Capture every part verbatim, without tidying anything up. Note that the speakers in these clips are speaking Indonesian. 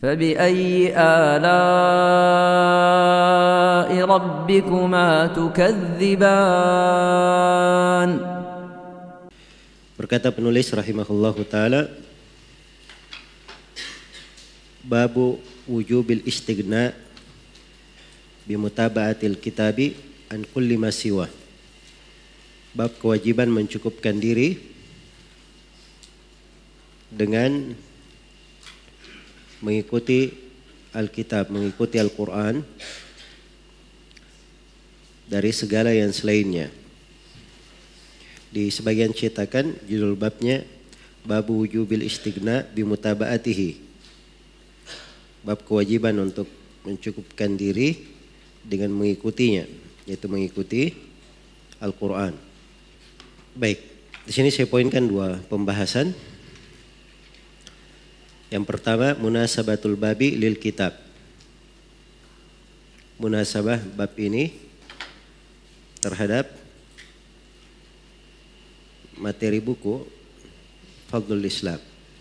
فبأي آلاء ربكما تكذبان. Berkata penulis rahimahullahu ta'ala, Babu wujubil istighna bimutaba'atil kitabi an kulli ma siwa. Bab kewajiban mencukupkan diri dengan mengikuti Alkitab, mengikuti Al-Quran dari segala yang selainnya. Di sebagian cetakan judul babnya Babu wujubil istighna bimutaba'atihi. Bab kewajiban untuk mencukupkan diri dengan mengikutinya, yaitu mengikuti Al-Quran. Baik, di sini saya poinkan dua pembahasan. Yang pertama, munasabatul babi lil kitab. Munasabah bab ini terhadap materi buku Fadlul Islam.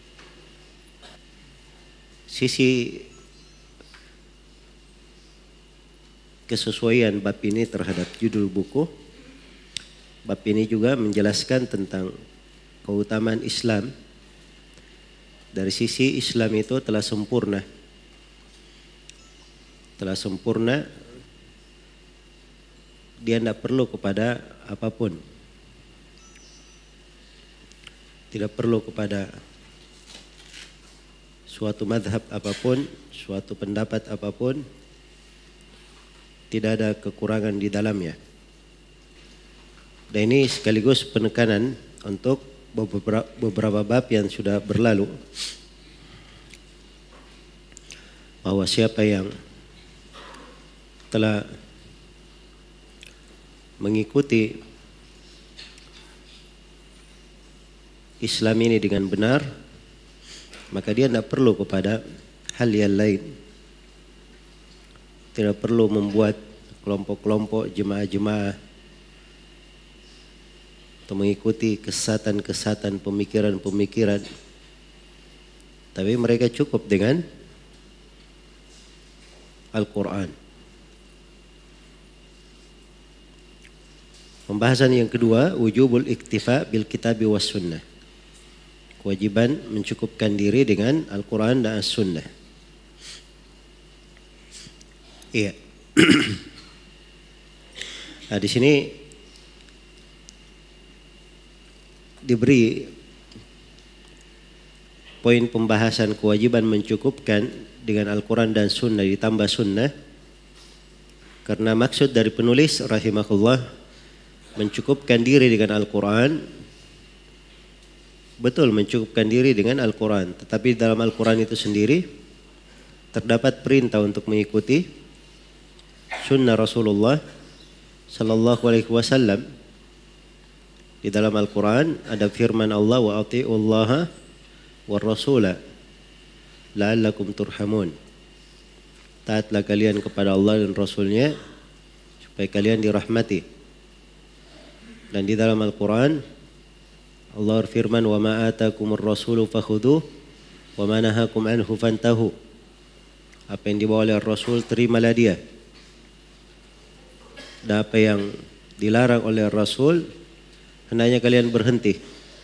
Sisi kesesuaian bab ini terhadap judul buku. Bab ini juga menjelaskan tentang keutamaan Islam. Dari sisi Islam itu telah sempurna. Telah sempurna. Dia tidak perlu kepada apapun. Tidak perlu kepada suatu madhab apapun, suatu pendapat apapun. Tidak ada kekurangan di dalamnya. Dan ini sekaligus penekanan untuk beberapa, beberapa bab yang sudah berlalu, bahwa siapa yang telah mengikuti Islam ini dengan benar, maka dia tidak perlu kepada hal yang lain. Tidak perlu membuat kelompok-kelompok jemaah-jemaah atau mengikuti kesesatan-kesesatan pemikiran-pemikiran. Tapi mereka cukup dengan Al-Quran. Pembahasan yang kedua, wujubul iktifa bil kitabi was sunnah. Kewajiban mencukupkan diri dengan Al-Quran dan As-Sunnah. Iya. Nah, di sini diberi poin pembahasan kewajiban mencukupkan dengan Al-Quran dan Sunnah ditambah Sunnah, karena maksud dari penulis rahimahullah mencukupkan diri dengan Al-Quran, betul mencukupkan diri dengan Al-Quran, tetapi dalam Al-Quran itu sendiri terdapat perintah untuk mengikuti Sunnah Rasulullah Sallallahu Alaihi Wasallam. Di dalam Al-Quran ada firman Allah, wa ati'ullaha wa rasula la'allakum turhamun. Taatlah kalian kepada Allah dan Rasulnya supaya kalian dirahmati. Dan di dalam Al-Quran Allah berfirman, wa ma atakumur rasulu fakhuduh wa ma nahakum anhu fantahu. Apa yang dibawa oleh Rasul, terimalah dia. Dan apa yang dilarang oleh Rasul, hendaknya kalian berhenti.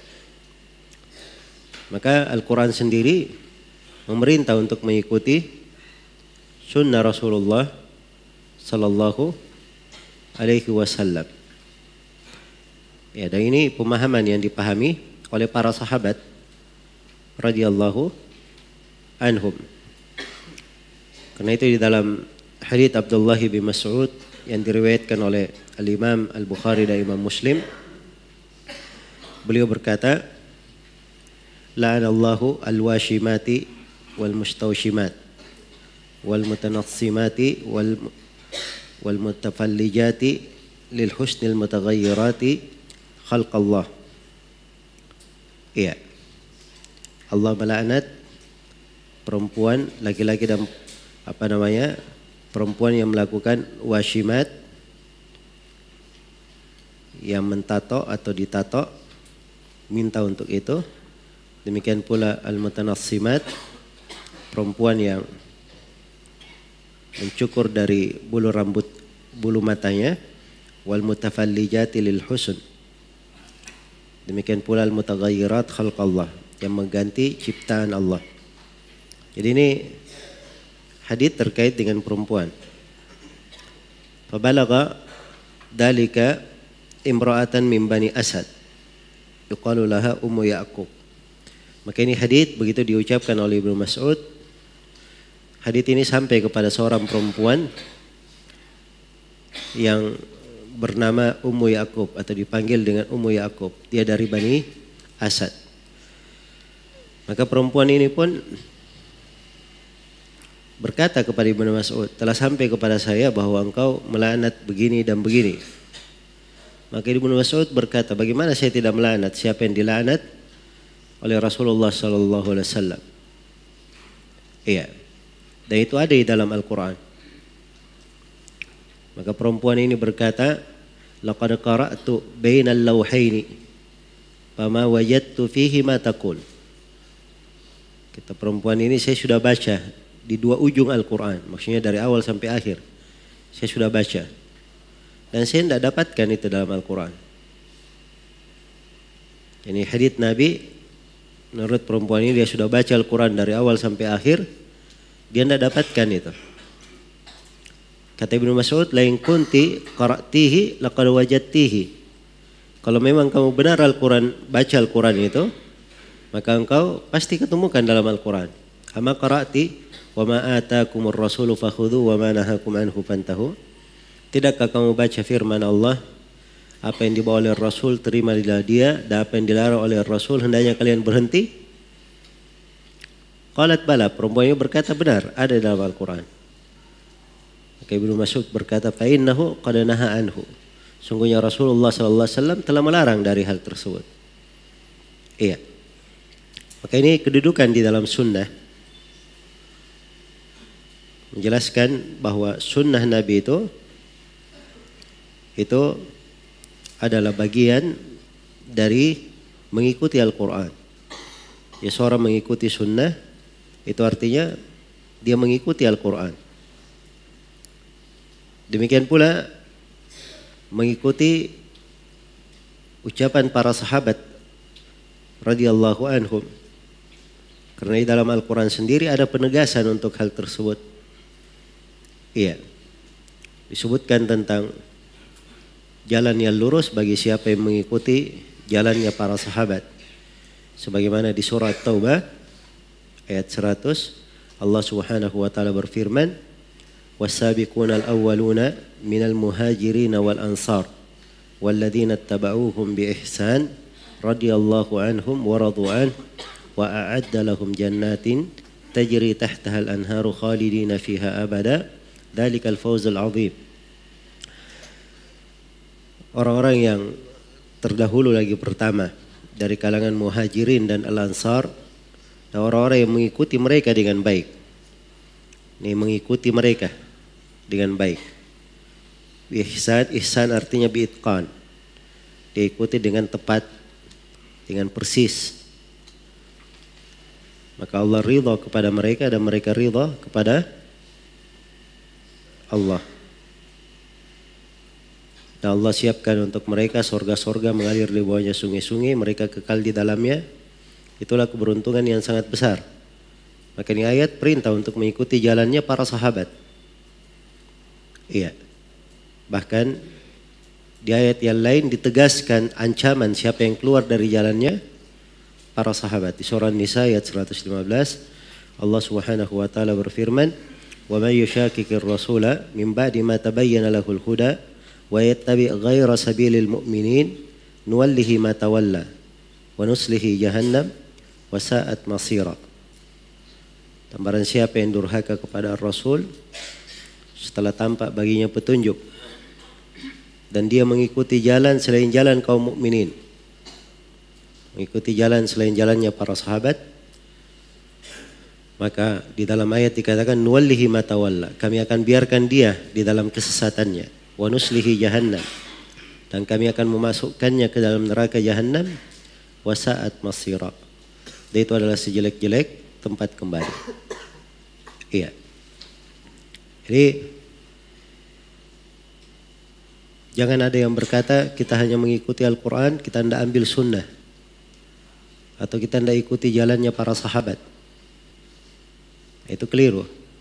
Maka Al-Quran sendiri memerintah untuk mengikuti Sunnah Rasulullah Sallallahu Alaihi Wasallam. Ya, dan ini pemahaman yang dipahami oleh para sahabat radhiyallahu anhum. Karena itu di dalam hadits Abdullah bin Mas'ud yang diriwayatkan oleh Al-Imam Al-Bukhari dan Imam Muslim, beliau berkata, la'anallahu al-washimati wal mustawshimat wal mutanassimati wal wal mutafallijati lil husnil mutaghayyirati khalqallah. Iya. Allah melaknat perempuan, laki-laki dan apa namanya? perempuan yang melakukan washimat, yang mentato atau ditato, minta untuk itu. Demikian pula al-mutanassimat, perempuan yang mencukur dari bulu rambut bulu matanya, wal mutafallijati lil husn. Demikian pula al mutaghayyirat khalqallah, yang mengganti ciptaan Allah. Jadi ini hadits terkait dengan perempuan. Fabalagha dalika imra'atan min bani Asad yuqalu laha Ummu Ya'qub. Maka ini hadits begitu diucapkan oleh Ibnu Mas'ud. Hadits ini sampai kepada seorang perempuan yang bernama Ummu Ya'qub atau dipanggil dengan Ummu Ya'qub. Dia dari Bani Asad. Maka perempuan ini pun berkata kepada Ibnu Mas'ud, telah sampai kepada saya bahwa engkau melaknat begini dan begini. Maka Ibnu Mas'ud berkata, bagaimana saya tidak melaknat siapa yang dilaknat oleh Rasulullah sallallahu alaihi wasallam? Iya. Dan itu ada di dalam Al-Quran. Maka perempuan ini berkata, laqad qara'tu bainal lawhaini fama wajadtu fihi ma taqul. Kata perempuan ini, saya sudah baca di dua ujung Al-Quran, maksudnya dari awal sampai akhir. Saya sudah baca dan saya tidak dapatkan itu dalam Al-Quran. Ini hadits Nabi, menurut perempuan ini dia sudah baca Al-Quran dari awal sampai akhir, dia tidak dapatkan itu. Kata Ibnu Mas'ud, lain kunti qara'tihi laqad wajadtihi. Kalau memang kamu benar Al-Quran, baca Al-Quran itu, maka engkau pasti ketemukan dalam Al-Quran. Ama qara'ti wa ma atakumur rasulu fakhudhu wa ma nahakum anhu fantahu. Tidakkah kamu baca firman Allah, apa yang dibawa oleh Rasul terimalah dia, dan apa yang dilarang oleh Rasul hendaknya kalian berhenti? Qalat bala, perempuan ini berkata benar, ada dalam Al-Quran. Maka Ibnu Mas'ud berkata, fa innahu qad naha anhu. Sungguhnya Rasulullah sallallahu alaihi wasallam telah melarang dari hal tersebut. Iya. Maka ini kedudukan di dalam sunnah, menjelaskan bahwa sunnah Nabi itu itu adalah bagian dari mengikuti Al-Quran. Ya, seorang mengikuti sunnah itu artinya dia mengikuti Al-Quran. Demikian pula mengikuti ucapan para sahabat radhiyallahu anhum. Karena di dalam Al-Quran sendiri ada penegasan untuk hal tersebut. Iya. Disebutkan tentang jalan yang lurus bagi siapa yang mengikuti jalannya para sahabat. Sebagaimana di surah Taubah ayat seratus, Allah Subhanahu wa taala berfirman, "Was-sabiquna al-awwaluna minal muhajirin wal ansar walladzina ittaba'uuhum bi ihsan radhiyallahu anhum wa radu an wa a'adda lahum jannatin tajri tahtaha al-anharu khalidina fiha abada." Dalikal fawzul azim. Orang-orang yang terdahulu lagi pertama dari kalangan muhajirin dan al-ansar, dan orang-orang yang mengikuti mereka dengan baik. Ini mengikuti mereka dengan baik. Ihsan, ihsan artinya biitqan. Diikuti dengan tepat, dengan persis. Maka Allah ridha kepada mereka dan mereka ridha kepada Allah. Dan Allah siapkan untuk mereka sorga-sorga mengalir di bawahnya sungai-sungai, mereka kekal di dalamnya. Itulah keberuntungan yang sangat besar. Maka ini ayat perintah untuk mengikuti jalannya para sahabat. Iya. Bahkan di ayat yang lain ditegaskan ancaman siapa yang keluar dari jalannya para sahabat. Di surah Nisa ayat seratus lima belas, Allah Subhanahu wa taala berfirman, "Wa may yushaqiqir rasula min ba'di ma tabayyana lahul huda wa yattabi' ghayra sabilil mu'minin nuwallihi ma tawalla wa nuslihi jahannam wa sa'at masira." Dan barang siapa yang durhaka kepada Rasul setelah tampak baginya petunjuk dan dia mengikuti jalan selain jalan kaum mukminin, mengikuti jalan selain jalannya para sahabat, maka di dalam ayat dikatakan nuwallihi ma tawalla, kami akan biarkan dia di dalam kesesatannya, wa nuslihi jahannam, dan kami akan memasukkannya ke dalam neraka jahannam, wa sa'at masira, dan itu adalah sejelek-jelek tempat kembali. Iya. Jadi jangan ada yang berkata kita hanya mengikuti Al-Quran, kita tidak ambil sunnah. Atau kita tidak ikuti jalannya para sahabat. Itu keliru.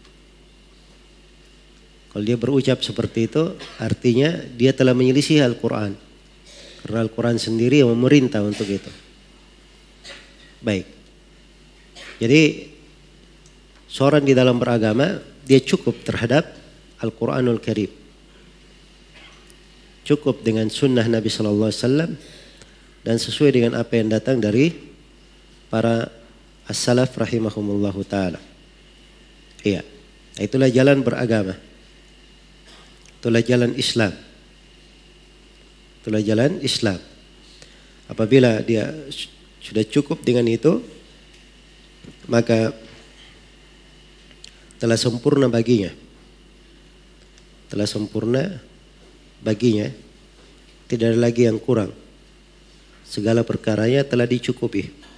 Kalau dia berucap seperti itu, artinya dia telah menyelisih Al-Quran. Karena Al-Quran sendiri yang memerintah untuk itu. Baik. Jadi seorang di dalam beragama, dia cukup terhadap Al-Quranul Karim. Cukup dengan sunnah Nabi Sallallahu Alaihi Wasallam dan sesuai dengan apa yang datang dari para as-salaf rahimahumullahu ta'ala. Iya. Itulah jalan beragama. Itulah jalan Islam. Itulah jalan Islam. Apabila dia sudah cukup dengan itu, maka telah sempurna baginya. Telah sempurna baginya. Tidak ada lagi yang kurang. Segala perkaranya telah dicukupi.